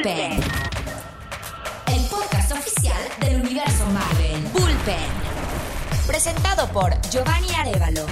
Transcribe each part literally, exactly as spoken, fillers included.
Bullpen, el podcast oficial del universo Marvel. Bullpen, presentado por Giovanni Arévalo.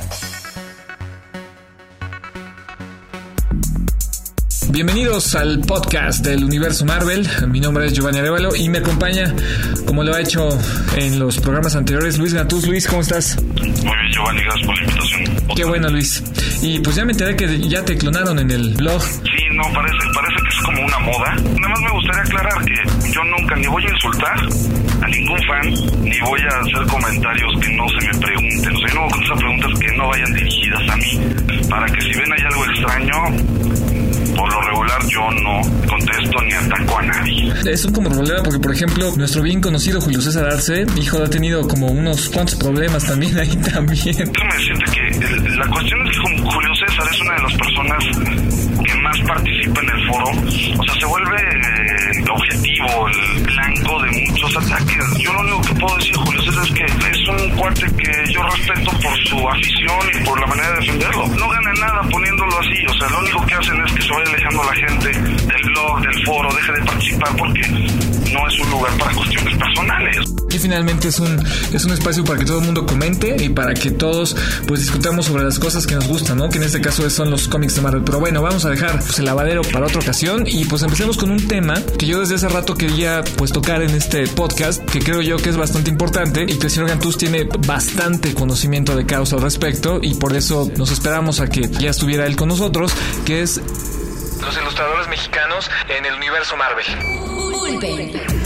Bienvenidos al podcast del universo Marvel. Mi nombre es Giovanni Arévalo y me acompaña, como lo ha hecho en los programas anteriores, Luis Gatús. Luis, ¿cómo estás? Muy bien, Giovanni, gracias por la invitación. Qué bueno, Luis. Y pues ya me enteré que ya te clonaron en el blog. Sí, no, parece, parece que es como una moda. Nada más me gustaría aclarar que yo nunca ni voy a insultar a ningún fan, ni voy a hacer comentarios que no se me pregunten. O sea, yo no voy a contestar preguntas que no vayan dirigidas a mí, para que si ven ahí algo extraño, por lo regular yo no contesto ni ataco a nadie. Es un como problema porque, por ejemplo, nuestro bien conocido Julio César Arce, hijo, ha tenido como unos cuantos problemas también ahí también. Déjame decirte que el, la cuestión es que Julio César es una de las personas que más participa en el foro. O sea, se vuelve eh, objetivo, el blanco de muchos ataques. Yo lo único que puedo decir, Julio César, es que es un cuate que yo respeto por su afición y por la manera de defenderlo. No gana nada poniéndolo así. O sea, lo único que hacen es que se vaya alejando a la gente del blog, del foro, deje de participar porque no es un lugar para cuestiones personales. Y finalmente es un es un espacio para que todo el mundo comente y para que todos pues discutamos sobre las cosas que nos gustan, ¿no? Que en este caso son los cómics de Marvel. Pero bueno, vamos a dejar pues el lavadero para otra ocasión y pues empecemos con un tema que yo desde hace rato quería pues tocar en este podcast, que creo yo que es bastante importante y que el señor Gatús tiene bastante conocimiento de causa al respecto y por eso nos esperamos a que ya estuviera él con nosotros, que es los ilustradores mexicanos en el universo Marvel. Bullpen.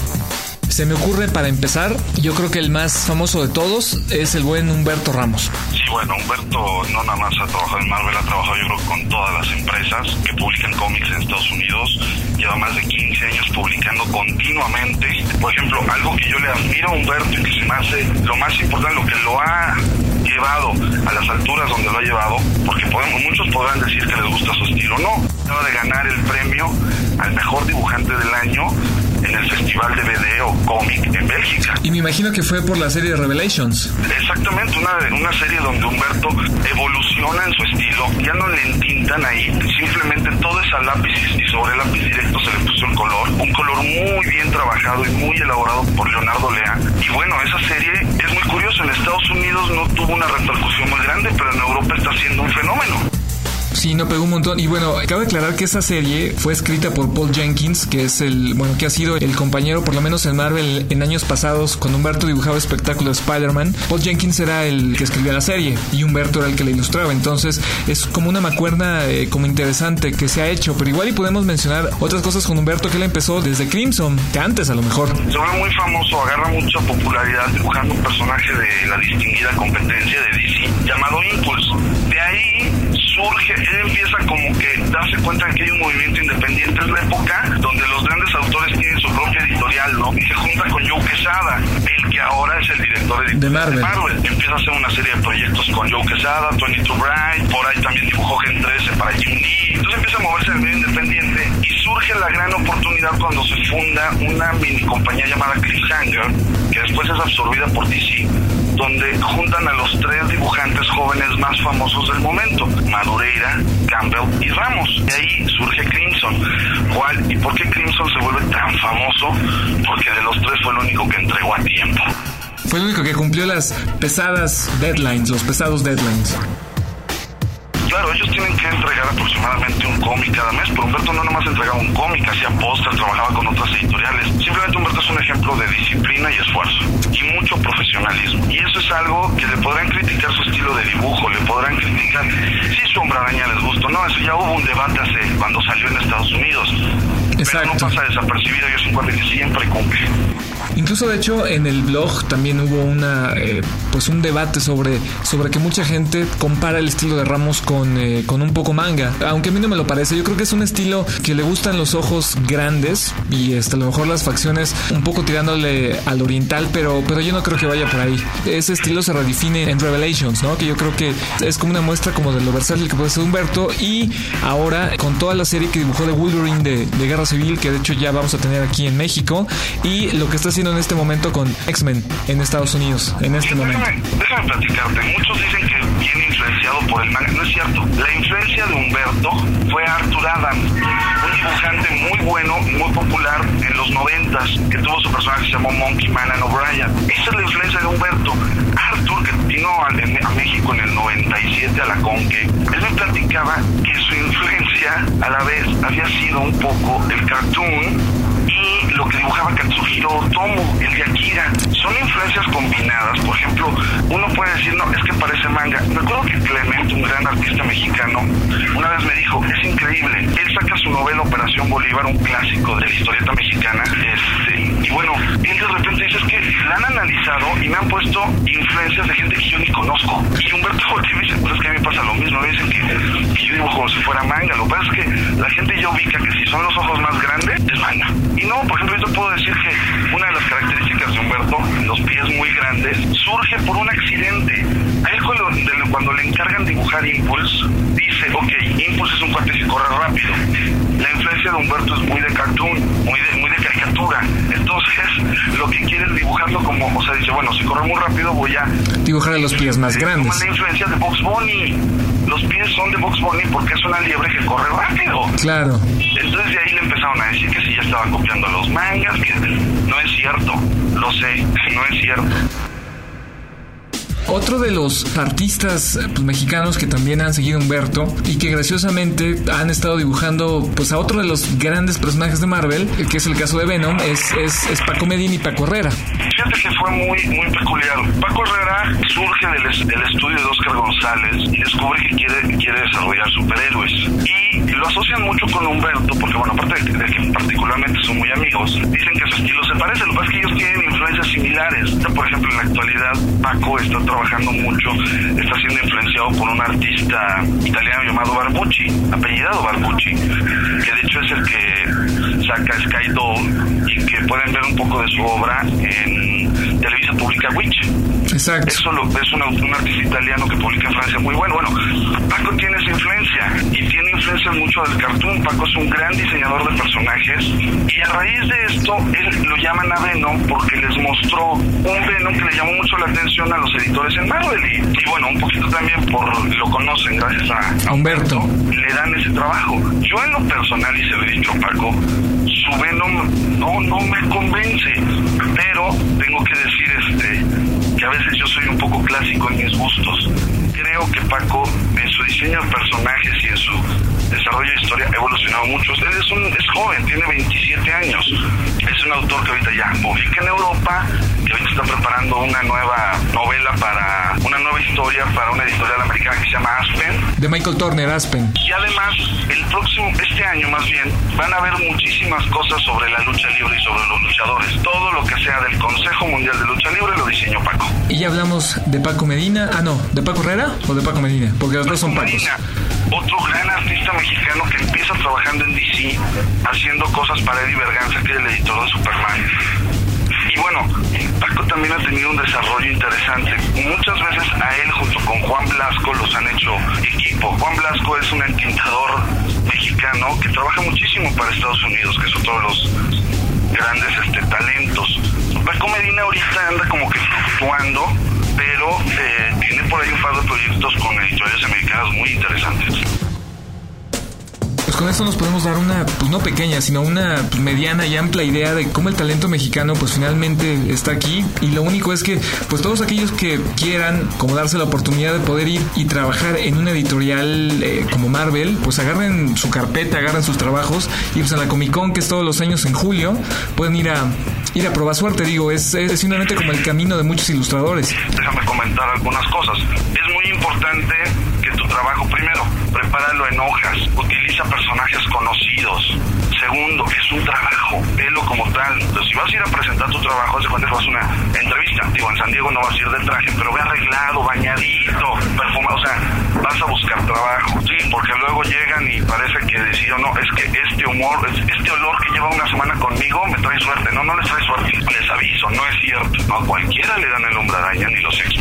Se me ocurre para empezar, yo creo que el más famoso de todos es el buen Humberto Ramos. Sí, bueno, Humberto no nada más ha trabajado en Marvel, ha trabajado yo creo con todas las empresas que publican cómics en Estados Unidos. Lleva más de quince años publicando continuamente. Por ejemplo, algo que yo le admiro a Humberto y que se me hace lo más importante, lo que lo ha llevado a las alturas donde lo ha llevado, porque podemos, muchos podrán decir que les gusta su estilo. No, acaba de ganar el premio al mejor dibujante del año en el Festival de Video Cómic en Bélgica. Y me imagino que fue por la serie Revelations. Exactamente, una, una serie donde Humberto evoluciona en su estilo, ya no le entintan ahí, simplemente todo es a lápiz y sobre el lápiz directo se le puso el color, un color muy bien trabajado y muy elaborado por Leonardo Lea. Y bueno, esa serie es muy curiosa, en Estados Unidos no tuvo una repercusión muy grande, pero en Europa está siendo un fenómeno. Sí, no pegó un montón. Y bueno, cabe aclarar que esa serie fue escrita por Paul Jenkins, que es el, bueno, que ha sido el compañero, por lo menos en Marvel, en años pasados, cuando Humberto dibujaba espectáculo de Spider-Man. Paul Jenkins era el que escribía la serie y Humberto era el que la ilustraba. Entonces, es como una macuerna eh, como interesante que se ha hecho. Pero igual y podemos mencionar otras cosas con Humberto, que él empezó desde Crimson, que antes a lo mejor. Se vuelve muy famoso, agarra mucha popularidad dibujando un personaje de la distinguida competencia de D C llamado Impulse. De ahí surge, él empieza como que darse cuenta de que hay un movimiento independiente. Es la época donde los grandes autores tienen su propia editorial, ¿no? Y se junta con Joe Quesada, el que ahora es el director editorial de Marvel. de Marvel. Empieza a hacer una serie de proyectos con Joe Quesada, twenty-two Bright, por ahí también dibujó Gen trece para Jim Lee. Entonces empieza a moverse en el medio independiente y surge la gran oportunidad cuando se funda una mini compañía llamada Cliffhanger, que después es absorbida por D C, donde juntan a los tres dibujantes jóvenes más famosos del momento, Madureira, Campbell y Ramos. De ahí surge Crimson. ¿Cuál y por qué Crimson se vuelve tan famoso? Porque de los tres fue el único que entregó a tiempo. Fue el único que cumplió las pesadas deadlines, los pesados deadlines. Claro, ellos tienen que entregar aproximadamente un cómic cada mes, pero Humberto no nomás entregaba un cómic, hacía póster, trabajaba con otras editoriales. Simplemente Humberto es un ejemplo de disciplina y esfuerzo, y mucho profesionalismo. Y eso es algo que le podrán criticar su estilo de dibujo, le podrán criticar si su Hombre Araña les gustó. No, eso ya hubo un debate hace cuando salió en Estados Unidos. Exacto. Pero no pasa desapercibido, y es un cuate que siempre cumple. Incluso de hecho en el blog también hubo una eh, pues un debate sobre sobre que mucha gente compara el estilo de Ramos con eh, con un poco manga, aunque a mí no me lo parece. Yo creo que es un estilo que le gustan los ojos grandes y este, a lo mejor las facciones un poco tirándole al oriental, pero pero yo no creo que vaya por ahí. Ese estilo se redefine en Revelations, ¿no? Que yo creo que es como una muestra como de lo versátil que puede ser Humberto, y ahora con toda la serie que dibujó de Wolverine de, de Guerra Civil, que de hecho ya vamos a tener aquí en México, y lo que está haciendo en este momento con X-Men en Estados Unidos, en este sí, momento. Déjame, déjame platicarte. Muchos dicen que viene bien influenciado por el manga. No es cierto. La influencia de Humberto fue Arthur Adams, un dibujante muy bueno, muy popular en los noventas, que tuvo su personaje que se llamó Monkey Man and O'Brien. Esa es la influencia de Humberto. Arthur, que vino a, a México en el noventa y siete a la Conque, él me platicaba que su influencia a la vez había sido un poco el cartoon y lo que dibujaba Katsuhiro Otomo, el de Akira. Son influencias combinadas. Por ejemplo, uno puede decir, no, es que parece manga. Me acuerdo que Clement, un gran artista mexicano, una vez me dijo, es increíble, él saca su novela Operación Bolívar, un clásico de la historieta mexicana, este, y bueno, él de repente dice, es que la han analizado y me han puesto influencias de gente que yo ni conozco. Y Humberto me dice, pues es que a mí me pasa lo mismo, me dicen que, que yo dibujo como si fuera manga. Lo que pasa es que la gente ya ubica que si son los ojos más grandes, es manga. Y no, por ejemplo, yo te puedo decir que una de las características de Humberto, los pies muy grandes, surge por un accidente. A él cuando, cuando le encargan dibujar Impulse, dice, ok, Impulse es un cuate que corre rápido. La influencia de Humberto es muy de cartoon, muy de, muy de caricatura. Entonces, lo que quiere es dibujarlo como, o sea, dice, bueno, si corre muy rápido voy a dibujar los pies más grandes. Toma la influencia de Bugs Bunny. Los pies son de Bugs Bunny porque es una liebre que corre rápido. Claro. Entonces de ahí le empezaron a decir que si ya estaban copiando los mangas, que no es cierto, lo sé, no es cierto. Otro de los artistas pues, mexicanos que también han seguido a Humberto y que graciosamente han estado dibujando pues a otro de los grandes personajes de Marvel, que es el caso de Venom, es, es, es Paco Medina y Paco Herrera. Fíjate que fue muy, muy peculiar. Paco Herrera surge del, del estudio de Óscar González y descubre que quiere, quiere desarrollar superhéroes. Y lo asocian mucho con Humberto, porque bueno, aparte de, de que particularmente son muy amigos, dicen que su estilo se parece. Lo que pasa es que ellos tienen influencias similares. O sea, por ejemplo, en la actualidad, Paco está trabajando mucho, está siendo influenciado por un artista italiano llamado Barbucci, apellidado Barbucci, que de hecho es el que saca Sky Doll y que pueden ver un poco de su obra en Televisa Pública Witch. Exacto. Eso lo, es un, un artista italiano que publica en Francia muy bueno. Bueno, Paco tiene esa influencia y tiene influencia mucho del cartoon. Paco es un gran diseñador de personajes y a raíz de esto él lo llaman a Venom porque les mostró un Venom que le llamó mucho la atención a los editores en Marvel y, y bueno, un poquito también por lo conocen gracias a, a Humberto, le dan ese trabajo. Yo en lo personal, y se lo he dicho a Paco, su Venom no, no me convence, pero tengo que decir este que a veces yo soy un poco clásico en mis gustos. Creo que Paco, en su diseño de personajes y en su desarrollo de historia, ha evolucionado mucho. Él es, un, es joven, tiene veintisiete años. Es un autor que ahorita ya publica en Europa, que ahorita está preparando una nueva novela para, una nueva historia para una editorial americana que se llama Aspen. De Michael Turner, Aspen. Y además, el próximo, este año más bien, van a haber muchísimas cosas sobre la lucha libre y sobre los luchadores. Todo lo que sea del Consejo Mundial de Lucha Libre lo diseñó Paco. Y ya hablamos de Paco Medina, ah no, ¿de Paco Herrera o de Paco Medina? Porque los dos son Pacos. Medina, otro gran artista mexicano que empieza trabajando en D C, haciendo cosas para Eddie Berganza, que es el editor de Superman. Y bueno, Paco también ha tenido un desarrollo interesante. Muchas veces a él junto con Juan Blasco los han hecho equipo. Juan Blasco es un entintador mexicano que trabaja muchísimo para Estados Unidos, que es otro de los grandes este, talentos. Paco Medina ahorita anda como que fluctuando, pero eh, tiene por ahí un par de proyectos con editoriales americanas muy interesantes. Pues con esto nos podemos dar una, pues no pequeña, sino una mediana y amplia idea de cómo el talento mexicano pues finalmente está aquí, y lo único es que pues todos aquellos que quieran como darse la oportunidad de poder ir y trabajar en una editorial eh, como Marvel, pues agarren su carpeta, agarren sus trabajos y pues en la Comic Con, que es todos los años en julio, pueden ir a ir a probar suerte. Digo, es, es simplemente como el camino de muchos ilustradores. Déjame comentar algunas cosas. Es muy importante que tu trabajo, primero, prepáralo en hojas, utiliza personajes conocidos. Segundo, es un trabajo, velo como tal. Entonces, si vas a ir a presentar tu trabajo, haz de cuenta que vas a una entrevista. Digo, en San Diego no vas a ir de traje, pero ve arreglado, bañadito, perfumado, o sea, vas a buscar trabajo, sí, porque luego llegan y parece que decidieron, no, es que este humor, este olor que lleva una semana conmigo me trae suerte. No, no les trae suerte, les aviso, no es cierto. No a cualquiera le dan el Hombre Araña ni los X-Men.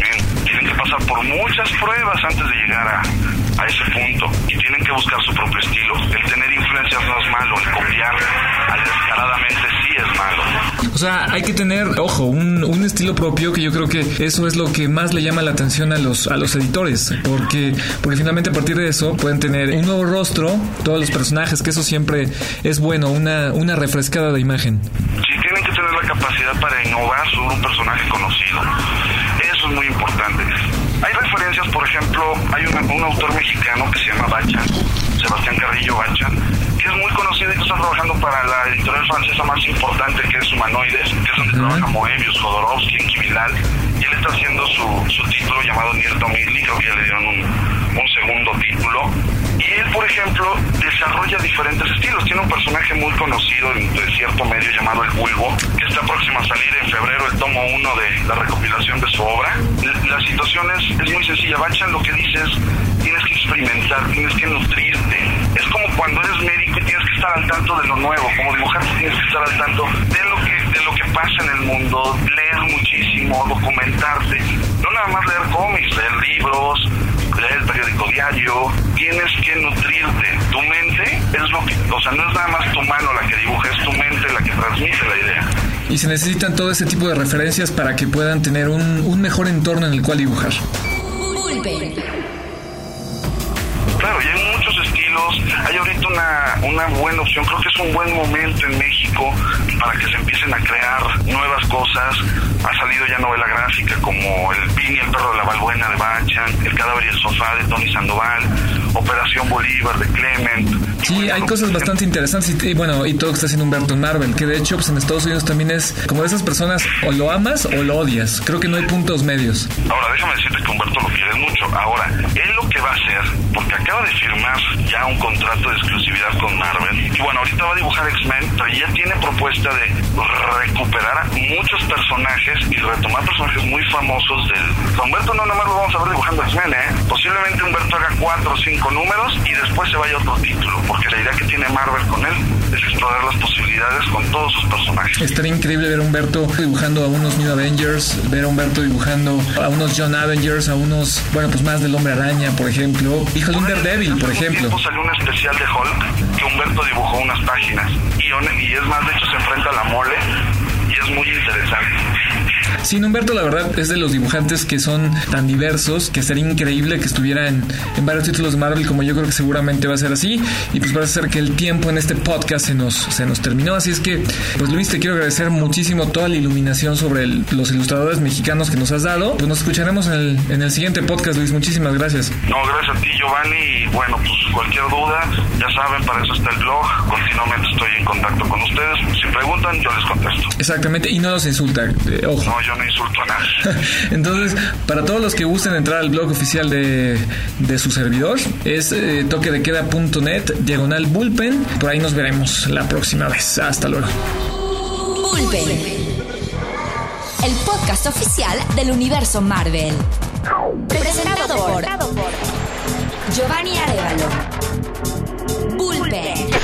tienen que pasar por muchas pruebas antes de llegar a, a ese punto y tienen que buscar su propio estilo. El tener influencias no es malo, el copiar descaradamente sí es malo. O sea, hay que tener, ojo, un, un estilo propio, que yo creo que eso es lo que más le llama la atención a los, a los editores, porque, porque finalmente a partir de eso pueden tener un nuevo rostro, todos los personajes, que eso siempre es bueno, una, una refrescada de imagen. Sí, tienen que tener la capacidad para innovar sobre un personaje conocido. Eso es muy importante. Hay referencias, por ejemplo, hay una, un autor mexicano que se llama Bachan, Sebastián Carrillo Bachan, que es muy conocido y que está trabajando para la editorial francesa más importante, que es Humanoides, que es donde uh-huh. trabaja Moebius, Jodorowsky, Enki Bilal, y él está haciendo su, su título llamado Nier Tomili, creo que ya le dieron un, un segundo título. Y él, por ejemplo, desarrolla diferentes estilos. Tiene un personaje muy conocido de cierto medio llamado El Bulbo, que está próximo a salir en febrero el tomo uno de la recopilación de su obra. La situación es, es muy sencilla. Bachan lo que dice es, tienes que experimentar, tienes que nutrirte. Es como cuando eres médico y tienes que estar al tanto de lo nuevo. Como dibujante tienes que estar al tanto de lo que, de lo que pasa en el mundo, leer muchísimo, documentarte. No nada más leer cómics, leer libros, leer el periódico diario. Tienes que nutrirte. Tu mente es lo que, o sea, no es nada más tu mano la que dibuja, es tu mente la que transmite la idea. Y se necesitan todo ese tipo de referencias para que puedan tener un, un mejor entorno en el cual dibujar. Claro, y hay muchos estilos. Hay ahorita una, una buena opción. Creo que es un buen momento en México para que se empiecen a crear nuevas cosas. Ha salido ya novela gráfica como El Pin y el perro de la Balbuena de Bachan, El cadáver y el sofá de Tony Sandoval, Operación Bolívar de Clement. Sí, bueno, hay cosas bastante interesantes y, y bueno, y todo lo que está haciendo Humberto en Marvel, que de hecho pues en Estados Unidos también es como de esas personas, o lo amas o lo odias. Creo que no hay puntos medios. Ahora, déjame decirte que Humberto lo quieres mucho. Ahora, él lo que va a hacer, porque acaba de firmar ya un contrato de exclusividad con Marvel, y bueno, ahorita va a dibujar X-Men, pero ya tiene propuesta de recuperar a muchos personajes y retomar personajes muy famosos del... Humberto no nada más lo vamos a ver dibujando X-Men, ¿eh? Posiblemente Humberto haga cuatro o cinco números y después se vaya a otro título, porque la idea que tiene Marvel con él es explorar las posibilidades con todos sus personajes. Estaría increíble ver a Humberto dibujando a unos New Avengers, ver a Humberto dibujando a unos John Avengers, a unos, bueno, pues más del Hombre Araña, por ejemplo. Híjole, un Daredevil, por ejemplo. Hace salió un especial de Hulk que Humberto dibujó unas páginas y, y es más, de hecho se enfrenta a la mole y es muy interesante. Sí, Humberto, la verdad, es de los dibujantes que son tan diversos que sería increíble que estuviera en, en varios títulos de Marvel, como yo creo que seguramente va a ser así. Y pues parece ser que el tiempo en este podcast se nos, se nos terminó. Así es que, pues Luis, te quiero agradecer muchísimo toda la iluminación sobre el, los ilustradores mexicanos que nos has dado. Pues nos escucharemos en el, en el siguiente podcast, Luis. Muchísimas gracias. No, gracias a ti, Giovanni. Y bueno, pues cualquier duda, ya saben, para eso está el blog. Continuamente estoy en contacto con ustedes. Si preguntan, yo les contesto. Exactamente, y no los insulta. Eh, ojo. No, yo no insulto a nadie. Entonces, para todos los que gusten entrar al blog oficial de, de su servidor, es eh, toquedequeda punto net, diagonal bullpen. Por ahí nos veremos la próxima vez. Hasta luego. Bullpen, el podcast oficial del universo Marvel. Presentado por Giovanni Arévalo. Bullpen.